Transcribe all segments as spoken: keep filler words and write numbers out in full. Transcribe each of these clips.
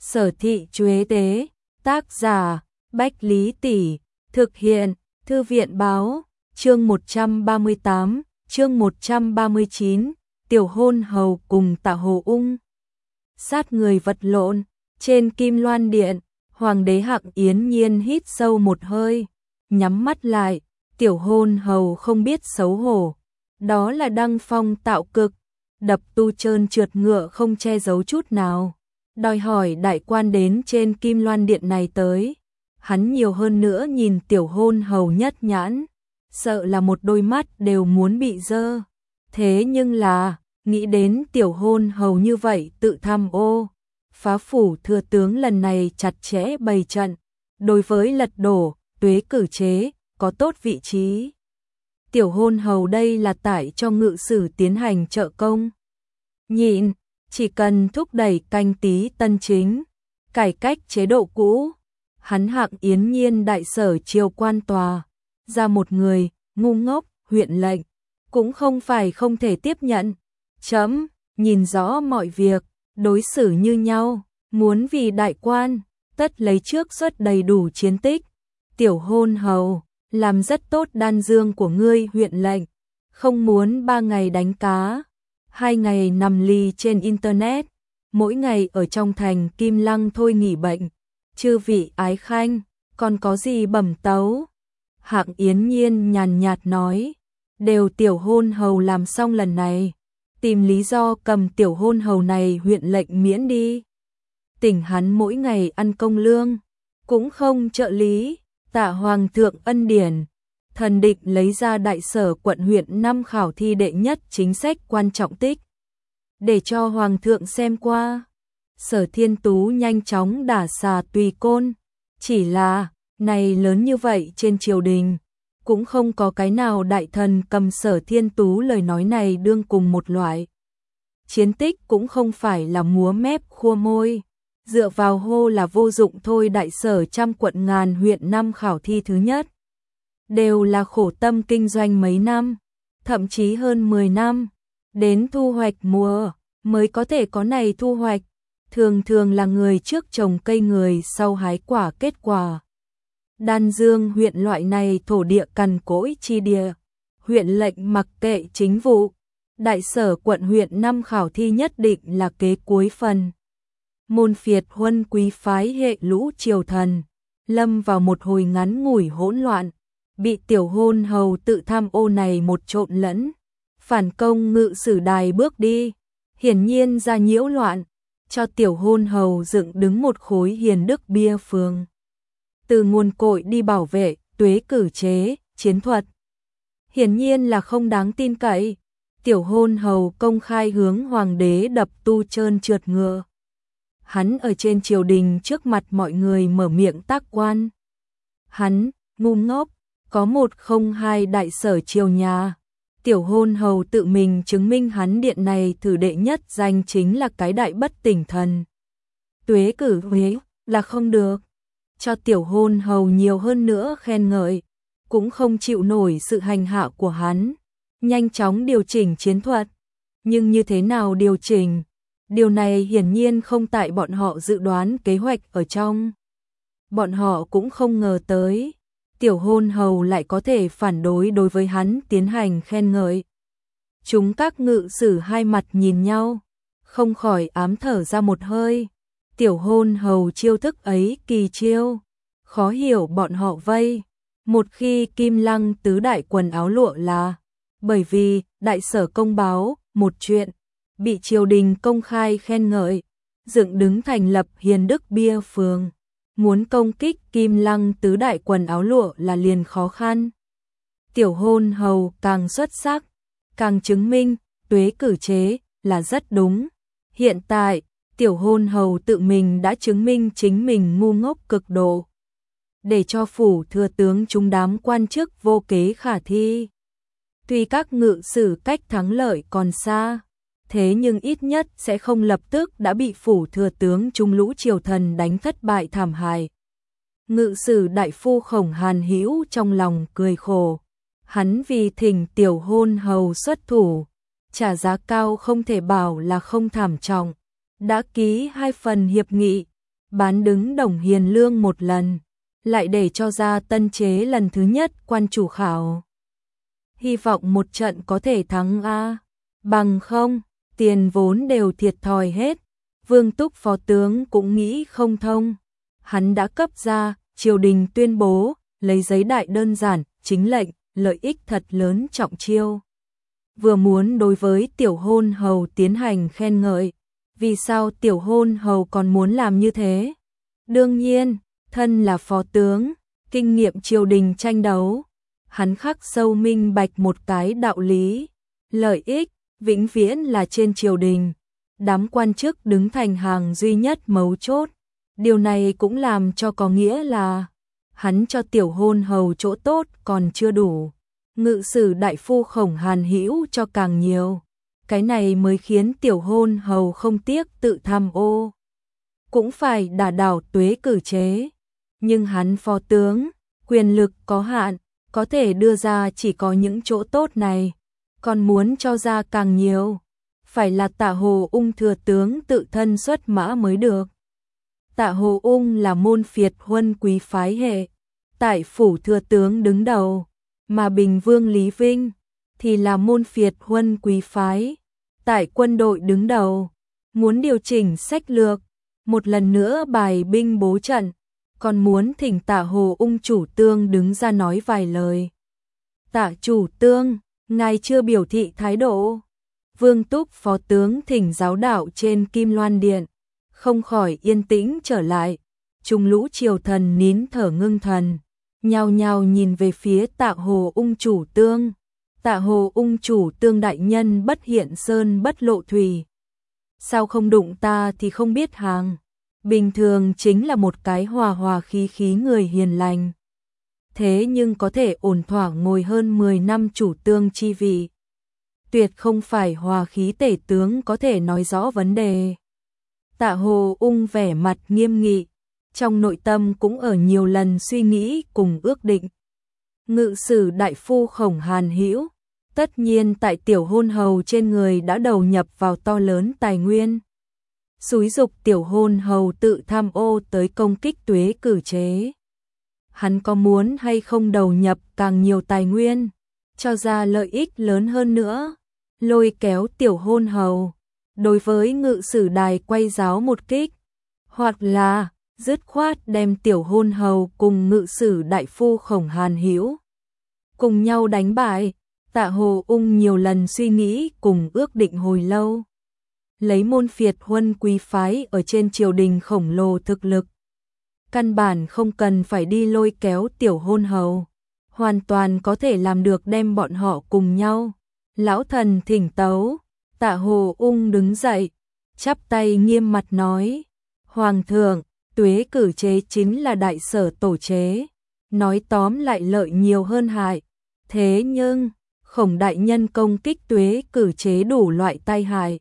Sở Thị Chuế Tế, tác giả Bách Lý Tỷ, thực hiện Thư viện Báo, chương một trăm ba mươi tám, chương một trăm ba mươi chín, Tiểu Hôn Hầu cùng Tạ Hồ Ung. Sát người vật lộn, trên Kim Loan Điện, Hoàng đế Hạng Yến Nhiên hít sâu một hơi, nhắm mắt lại, Tiểu Hôn Hầu không biết xấu hổ. Đó là đăng phong tạo cực, đập tu trơn trượt ngựa không che giấu chút nào. Đòi hỏi đại quan đến trên Kim Loan Điện này tới. Hắn nhiều hơn nữa nhìn Tiểu Hôn Hầu nhất nhãn, sợ là một đôi mắt đều muốn bị dơ. Thế nhưng là, nghĩ đến Tiểu Hôn Hầu như vậy tự tham ô, phá phủ thừa tướng lần này chặt chẽ bày trận, đối với lật đổ, tuế cử chế, có tốt vị trí. Tiểu Hôn Hầu đây là tải cho ngự sử tiến hành trợ công. Nhịn, chỉ cần thúc đẩy canh tí tân chính, cải cách chế độ cũ. Hắn Hạng Yến Nhiên đại sở triều quan tòa, ra một người, ngu ngốc, huyện lệnh, cũng không phải không thể tiếp nhận. Chấm, nhìn rõ mọi việc, đối xử như nhau, muốn vì đại quan, tất lấy trước xuất đầy đủ chiến tích. Tiểu Hôn Hầu, làm rất tốt đan dương của ngươi huyện lệnh, không muốn ba ngày đánh cá, hai ngày nằm lì trên internet, mỗi ngày ở trong thành Kim Lăng thôi nghỉ bệnh. Chư vị ái khanh, còn có gì bẩm tấu? Hạng Yến Nhiên nhàn nhạt nói, đều Tiểu Hôn Hầu làm xong lần này, tìm lý do cầm Tiểu Hôn Hầu này huyện lệnh miễn đi. Tỉnh hắn mỗi ngày ăn công lương, cũng không trợ lý, tạ hoàng thượng ân điển. Thần định lấy ra đại sở quận huyện năm khảo thi đệ nhất chính sách quan trọng tích, để cho hoàng thượng xem qua. Sở Thiên Tú nhanh chóng đả xà tùy côn, chỉ là, này lớn như vậy trên triều đình, cũng không có cái nào đại thần cầm Sở Thiên Tú lời nói này đương cùng một loại. Chiến tích cũng không phải là múa mép khua môi, dựa vào hô là vô dụng thôi. Đại sở trăm quận ngàn huyện năm khảo thi thứ nhất, đều là khổ tâm kinh doanh mấy năm, thậm chí hơn mười năm, đến thu hoạch mùa mới có thể có này thu hoạch. Thường thường là người trước trồng cây người sau hái quả kết quả. Đan Dương huyện loại này thổ địa cằn cỗi chi địa, huyện lệnh mặc kệ chính vụ, đại sở quận huyện năm khảo thi nhất định là kế cuối phần. Môn phiệt huân quý phái hệ lũ triều thần, lâm vào một hồi ngắn ngủi hỗn loạn, bị Tiểu Hôn Hầu tự tham ô này một trộn lẫn, phản công ngự sử đài bước đi, hiển nhiên ra nhiễu loạn, cho Tiểu Hôn Hầu dựng đứng một khối hiền đức bia phường. Từ nguồn cội đi bảo vệ, tuế cử chế, chiến thuật. Hiển nhiên là không đáng tin cậy. Tiểu Hôn Hầu công khai hướng hoàng đế đập tu trơn trượt ngựa. Hắn ở trên triều đình trước mặt mọi người mở miệng tác quan. Hắn, ngu ngốc, có một không hai đại sở triều nhà. Tiểu Hôn Hầu tự mình chứng minh hắn điện này thử đệ nhất danh chính là cái đại bất tỉnh thần. Tuế cử huế là không được. Cho Tiểu Hôn Hầu nhiều hơn nữa khen ngợi, cũng không chịu nổi sự hành hạ của hắn. Nhanh chóng điều chỉnh chiến thuật. Nhưng như thế nào điều chỉnh? Điều này hiển nhiên không tại bọn họ dự đoán kế hoạch ở trong. Bọn họ cũng không ngờ tới Tiểu Hôn Hầu lại có thể phản đối đối với hắn tiến hành khen ngợi. Chúng các ngự sử hai mặt nhìn nhau, không khỏi ám thở ra một hơi. Tiểu Hôn Hầu chiêu thức ấy kỳ chiêu, khó hiểu bọn họ vây. Một khi Kim Lăng tứ đại quần áo lụa là bởi vì đại sở công báo một chuyện, bị triều đình công khai khen ngợi, dựng đứng thành lập hiền đức bia phường. Muốn công kích Kim Lăng tứ đại quần áo lụa là liền khó khăn. Tiểu Hôn Hầu càng xuất sắc, càng chứng minh tuế cử chế là rất đúng. Hiện tại, Tiểu Hôn Hầu tự mình đã chứng minh chính mình ngu ngốc cực độ, để cho phủ thừa tướng chúng đám quan chức vô kế khả thi. Tuy các ngự sử cách thắng lợi còn xa, thế nhưng ít nhất sẽ không lập tức đã bị phủ thừa tướng trung lũ triều thần đánh thất bại thảm hại. Ngự sử đại phu Khổng Hàn Hữu trong lòng cười khổ. Hắn vì thỉnh Tiểu Hôn Hầu xuất thủ, trả giá cao không thể bảo là không thảm trọng, đã ký hai phần hiệp nghị, bán đứng Đồng Hiền Lương một lần, lại để cho ra tân chế lần thứ nhất quan chủ khảo. Hy vọng một trận có thể thắng a, bằng không, tiền vốn đều thiệt thòi hết. Vương Túc phó tướng cũng nghĩ không thông. Hắn đã cấp ra, triều đình tuyên bố, lấy giấy đại đơn giản, chính lệnh, lợi ích thật lớn trọng chiêu. Vừa muốn đối với tiểu hôn hầu tiến hành khen ngợi, vì sao tiểu hôn hầu còn muốn làm như thế? Đương nhiên, thân là phó tướng, kinh nghiệm triều đình tranh đấu, hắn khắc sâu minh bạch một cái đạo lý, lợi ích, vĩnh viễn là trên triều đình, đám quan chức đứng thành hàng duy nhất mấu chốt. Điều này cũng làm cho có nghĩa là, hắn cho tiểu hôn hầu chỗ tốt còn chưa đủ. Ngự sử đại phu Khổng Hàn Hữu cho càng nhiều, cái này mới khiến tiểu hôn hầu không tiếc tự tham ô. Cũng phải đả đảo tuế cử chế, nhưng hắn phó tướng, quyền lực có hạn, có thể đưa ra chỉ có những chỗ tốt này, còn muốn cho ra càng nhiều, phải là Tạ Hồ Ung thừa tướng tự thân xuất mã mới được. Tạ Hồ Ung là môn phiệt huân quý phái hệ, tại phủ thừa tướng đứng đầu, mà Bình Vương Lý Vinh thì là môn phiệt huân quý phái, tại quân đội đứng đầu, muốn điều chỉnh sách lược, một lần nữa bài binh bố trận, còn muốn thỉnh Tạ Hồ Ung chủ tương đứng ra nói vài lời. Tạ chủ tương, ngài chưa biểu thị thái độ. Vương Túc phó tướng thỉnh giáo đạo trên Kim Loan Điện, không khỏi yên tĩnh trở lại, trung lũ triều thần nín thở ngưng thần, nhao nhao nhìn về phía Tạ Hồ Ung chủ tương. Tạ Hồ Ung chủ tương đại nhân bất hiện sơn bất lộ thủy. Sao không đụng ta thì không biết hàng. Bình thường chính là một cái hòa hòa khí khí người hiền lành. Thế nhưng có thể ổn thỏa ngồi hơn mười năm chủ tương chi vị. Tuyệt không phải hòa khí tể tướng có thể nói rõ vấn đề. Tạ Hồ Ung vẻ mặt nghiêm nghị, trong nội tâm cũng ở nhiều lần suy nghĩ cùng ước định. Ngự sử đại phu Khổng Hàn Hữu, tất nhiên tại tiểu hôn hầu trên người đã đầu nhập vào to lớn tài nguyên. Xúi dục tiểu hôn hầu tự tham ô tới công kích tuế cử chế. Hắn có muốn hay không đầu nhập càng nhiều tài nguyên, cho ra lợi ích lớn hơn nữa, lôi kéo tiểu hôn hầu, đối với ngự sử đài quay giáo một kích, hoặc là dứt khoát đem tiểu hôn hầu cùng ngự sử đại phu Khổng Hàn Hữu cùng nhau đánh bại. Tạ Hồ Ung nhiều lần suy nghĩ cùng ước định hồi lâu. Lấy môn phiệt huân quý phái ở trên triều đình khổng lồ thực lực, căn bản không cần phải đi lôi kéo tiểu hôn hầu, hoàn toàn có thể làm được đem bọn họ cùng nhau. Lão thần thỉnh tấu. Tạ Hồ Ung đứng dậy, chắp tay nghiêm mặt nói: Hoàng thượng, tuế cử chế chính là đại sở tổ chế, nói tóm lại lợi nhiều hơn hại. Thế nhưng, Khổng đại nhân công kích tuế cử chế đủ loại tai hại.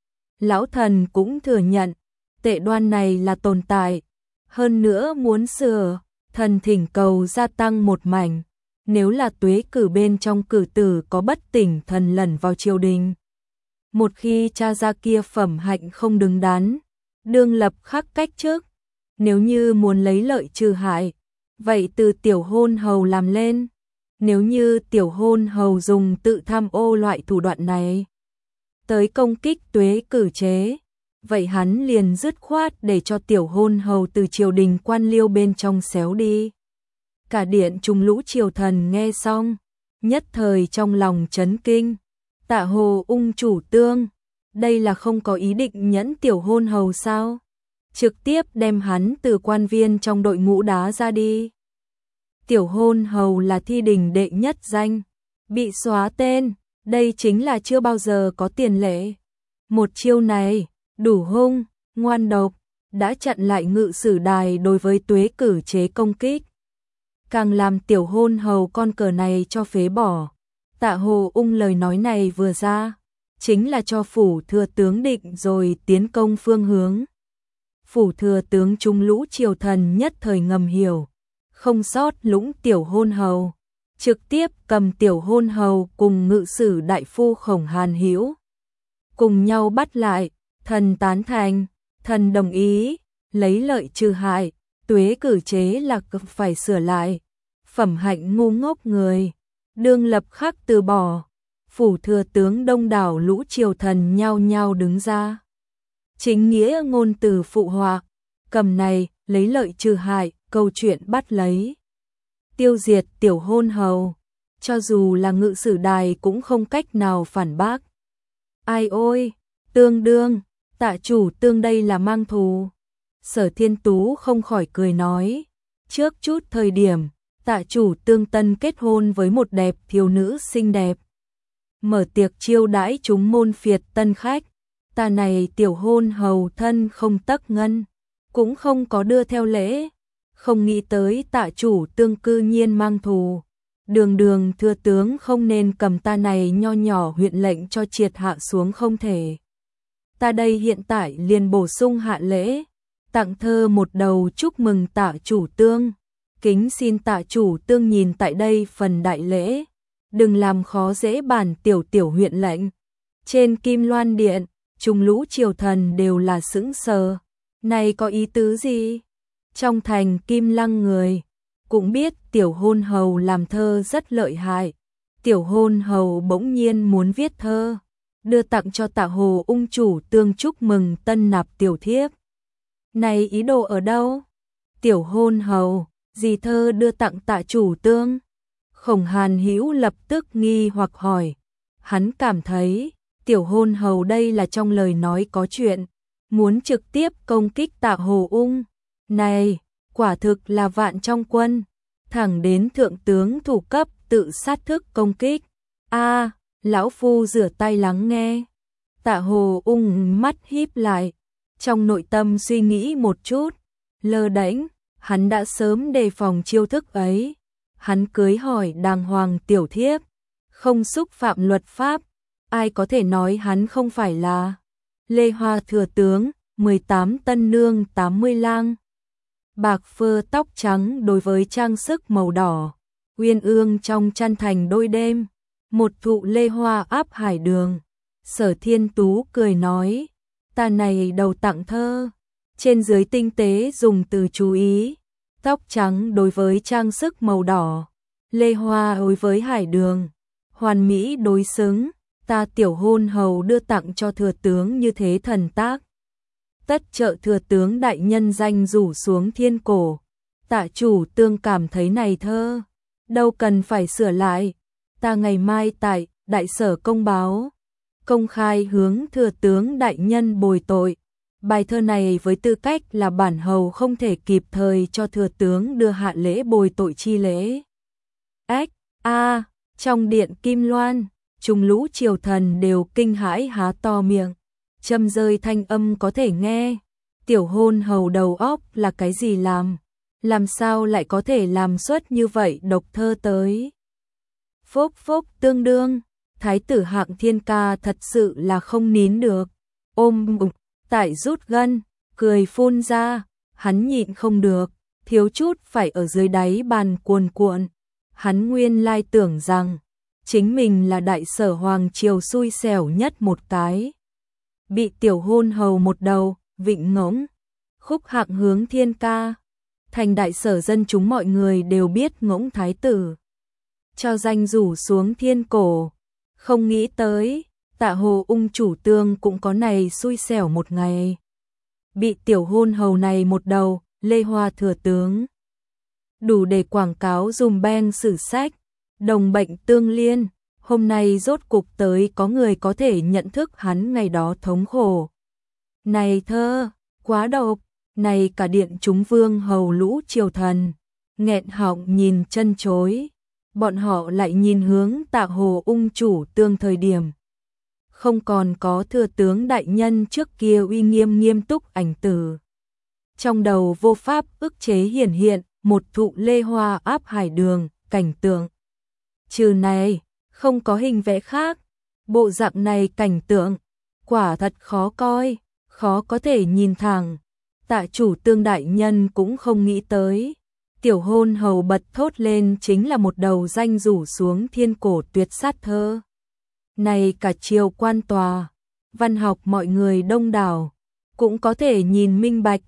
Lão thần cũng thừa nhận, tệ đoan này là tồn tại. Hơn nữa muốn sửa, thần thỉnh cầu gia tăng một mảnh. Nếu là tuế cử bên trong cử tử có bất tỉnh thần lẩn vào triều đình, một khi cha ra kia phẩm hạnh không đứng đắn, đương lập khắc cách trước. Nếu như muốn lấy lợi trừ hại, vậy từ tiểu hôn hầu làm lên. Nếu như tiểu hôn hầu dùng tự tham ô loại thủ đoạn này tới công kích tuế cử chế, vậy hắn liền dứt khoát để cho tiểu hôn hầu từ triều đình quan liêu bên trong xéo đi. Cả điện trung lũ triều thần nghe xong, nhất thời trong lòng chấn kinh. Tạ Hồ Ung chủ tương, đây là không có ý định nhẫn tiểu hôn hầu sao? Trực tiếp đem hắn từ quan viên trong đội ngũ đá ra đi. Tiểu hôn hầu là thi đình đệ nhất danh, bị xóa tên, đây chính là chưa bao giờ có tiền lệ. Một chiêu này, đủ hung, ngoan độc, đã chặn lại ngự sử đài đối với tuế cử chế công kích. Càng làm tiểu hôn hầu con cờ này cho phế bỏ. Tạ Hồ Ung lời nói này vừa ra, chính là cho phủ thừa tướng định rồi tiến công phương hướng. Phủ thừa tướng trung lũ triều thần nhất thời ngầm hiểu, không sót lũng tiểu hôn hầu, trực tiếp cầm tiểu hôn hầu cùng ngự sử đại phu Khổng Hàn Hữu cùng nhau bắt lại. Thần tán thành, thần đồng ý. lấy lợi trừ hại, tuế cử chế là cực phải sửa lại. Phẩm hạnh ngu ngốc người, đương lập khắc từ bỏ. Phủ thừa tướng đông đảo lũ triều thần nhao nhao đứng ra. Chính nghĩa ngôn từ phụ họa, cầm này, lấy lợi trừ hại, câu chuyện bắt lấy. Tiêu diệt tiểu hôn hầu, cho dù là ngự sử đài cũng không cách nào phản bác. Ai ôi, tương đương, tạ chủ tương đây là mang thù. Sở Thiên Tú không khỏi cười nói, trước chút thời điểm, tạ chủ tương tân kết hôn với một đẹp thiếu nữ xinh đẹp. Mở tiệc chiêu đãi chúng môn phiệt tân khách, ta này tiểu hôn hầu thân không tấc ngân, cũng không có đưa theo lễ, không nghĩ tới tạ chủ tương cư nhiên mang thù. Đường đường thưa tướng không nên cầm ta này nho nhỏ huyện lệnh cho triệt hạ xuống không thể. Ta đây hiện tại liền bổ sung hạ lễ, tặng thơ một đầu chúc mừng tạ chủ tương. Kính xin tạ chủ tương nhìn tại đây phần đại lễ, đừng làm khó dễ bản tiểu tiểu huyện lệnh. Trên Kim Loan Điện, chúng lũ triều thần đều là sững sờ. Này có ý tứ gì? Trong thành Kim Lăng người cũng biết tiểu hôn hầu làm thơ rất lợi hại. Tiểu hôn hầu bỗng nhiên muốn viết thơ, đưa tặng cho tạ hồ ung chủ tương chúc mừng tân nạp tiểu thiếp. Này ý đồ ở đâu? Tiểu hôn hầu, gì thơ đưa tặng tạ chủ tương? Khổng Hàn Hữu lập tức nghi hoặc hỏi. Hắn cảm thấy, tiểu hôn hầu đây là trong lời nói có chuyện, muốn trực tiếp công kích tạ hồ ung. Này, quả thực là vạn trong quân, thẳng đến thượng tướng thủ cấp tự sát thức công kích. A, lão phu rửa tay lắng nghe. Tạ hồ ung mắt híp lại, trong nội tâm suy nghĩ một chút, lơ đễnh, hắn đã sớm đề phòng chiêu thức ấy. Hắn cưới hỏi đàng hoàng tiểu thiếp, không xúc phạm luật pháp, ai có thể nói hắn không phải là Lê Hoa thừa tướng, mười tám tân nương tám mươi lang. Bạc phơ tóc trắng đối với trang sức màu đỏ, uyên ương trong chăn thành đôi đêm, một thụ lê hoa áp hải đường. Sở Thiên Tú cười nói, ta này đầu tặng thơ, trên dưới tinh tế dùng từ chú ý, tóc trắng đối với trang sức màu đỏ, lê hoa đối với hải đường, hoàn mỹ đối xứng, ta tiểu hôn hầu đưa tặng cho thừa tướng như thế thần tác. Tất trợ thừa tướng đại nhân danh rủ xuống thiên cổ. Tạ chủ tương cảm thấy này thơ, đâu cần phải sửa lại. Ta ngày mai tại đại sở công báo, công khai hướng thừa tướng đại nhân bồi tội. Bài thơ này với tư cách là bản hầu không thể kịp thời cho thừa tướng đưa hạ lễ bồi tội chi lễ. Ếch, a, trong điện Kim Loan, chúng lũ triều thần đều kinh hãi há to miệng. Châm rơi thanh âm có thể nghe, tiểu hôn hầu đầu óc là cái gì làm, làm sao lại có thể làm xuất như vậy độc thơ tới. Phốc phốc tương đương, thái tử Hạng Thiên Ca thật sự là không nín được, ôm bụng, tại rút gân, cười phun ra, hắn nhịn không được, thiếu chút phải ở dưới đáy bàn cuồn cuộn. Hắn nguyên lai tưởng rằng, chính mình là đại sở hoàng triều xui xẻo nhất một cái. Bị tiểu hôn hầu một đầu, vịnh ngỗng, khúc Hạng hướng Thiên Ca. Thành đại sở dân chúng mọi người đều biết ngỗng thái tử. Cho danh rủ xuống thiên cổ. Không nghĩ tới, tạ hồ ung chủ tương cũng có này xui xẻo một ngày. Bị tiểu hôn hầu này một đầu, Lê Hoa thừa tướng. Đủ để quảng cáo dùm beng sử sách, đồng bệnh tương liên. Hôm nay rốt cục tới có người có thể nhận thức hắn ngày đó thống khổ. Này thơ, quá độc, này cả điện chúng vương hầu lũ triều thần, nghẹn họng nhìn chân chối. Bọn họ lại nhìn hướng tạ hồ ung chủ tương thời điểm. Không còn có thừa tướng đại nhân trước kia uy nghiêm nghiêm túc ảnh tử. Trong đầu vô pháp ức chế hiển hiện một thụ lê hoa áp hải đường, cảnh tượng. Trừ này, không có hình vẽ khác, bộ dạng này cảnh tượng, quả thật khó coi, khó có thể nhìn thẳng. Tạ chủ tương đại nhân cũng không nghĩ tới. Tiểu hôn hầu bật thốt lên chính là một đầu danh rủ xuống thiên cổ tuyệt sát thơ. Này cả triều quan tòa, văn học mọi người đông đảo, cũng có thể nhìn minh bạch.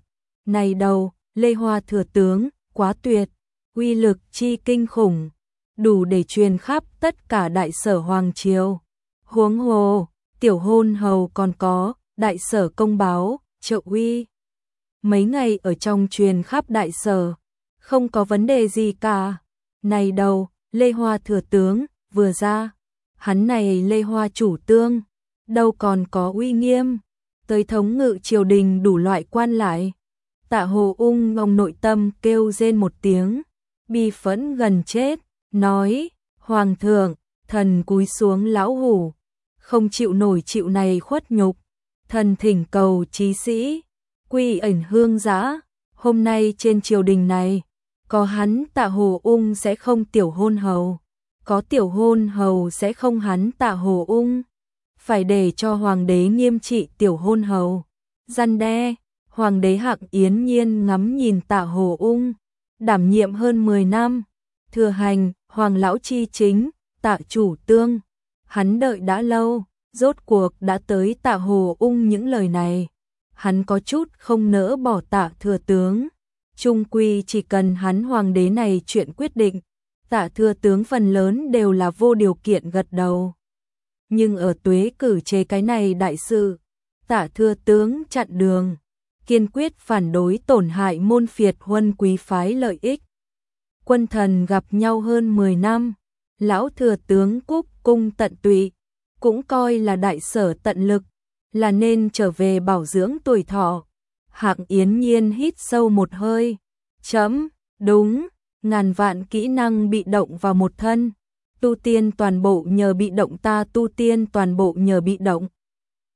Này đầu, Lê Hoa thừa tướng, quá tuyệt, uy lực chi kinh khủng, đủ để truyền khắp tất cả đại sở hoàng triều. Huống hồ, tiểu hôn hầu còn có đại sở công báo, trợ uy. Mấy ngày ở trong truyền khắp đại sở, không có vấn đề gì cả. Này đầu, Lê Hoa thừa tướng, vừa ra, hắn này Lê Hoa chủ tương, đâu còn có uy nghiêm, tới thống ngự triều đình đủ loại quan lại. Tạ Hồ Ung ngông nội tâm kêu rên một tiếng, bi phẫn gần chết, nói, Hoàng thượng, thần cúi xuống lão hủ, không chịu nổi chịu này khuất nhục, thần thỉnh cầu chí sĩ, quy ẩn hương giã, hôm nay trên triều đình này, có hắn Tạ Hồ Ung sẽ không tiểu hôn hầu, có tiểu hôn hầu sẽ không hắn Tạ Hồ Ung, phải để cho hoàng đế nghiêm trị tiểu hôn hầu, răn đe. Hoàng đế Hạng Yến Nhiên ngắm nhìn Tạ Hồ Ung, đảm nhiệm hơn mười năm, thừa hành, hoàng lão chi chính, Tạ chủ tương, hắn đợi đã lâu, rốt cuộc đã tới Tạ Hồ Ung những lời này, hắn có chút không nỡ bỏ Tạ thừa tướng, chung quy chỉ cần hắn hoàng đế này chuyện quyết định, Tạ thừa tướng phần lớn đều là vô điều kiện gật đầu. Nhưng ở tuế cử chế cái này đại sự, Tạ thừa tướng chặn đường, kiên quyết phản đối tổn hại môn phiệt huân quý phái lợi ích. Quân thần gặp nhau hơn mười năm, lão thừa tướng cúc cung tận tụy, cũng coi là đại sở tận lực, là nên trở về bảo dưỡng tuổi thọ. Hạng Yến Nhiên hít sâu một hơi, chấm, đúng, ngàn vạn kỹ năng bị động vào một thân, tu tiên toàn bộ nhờ bị động ta tu tiên toàn bộ nhờ bị động.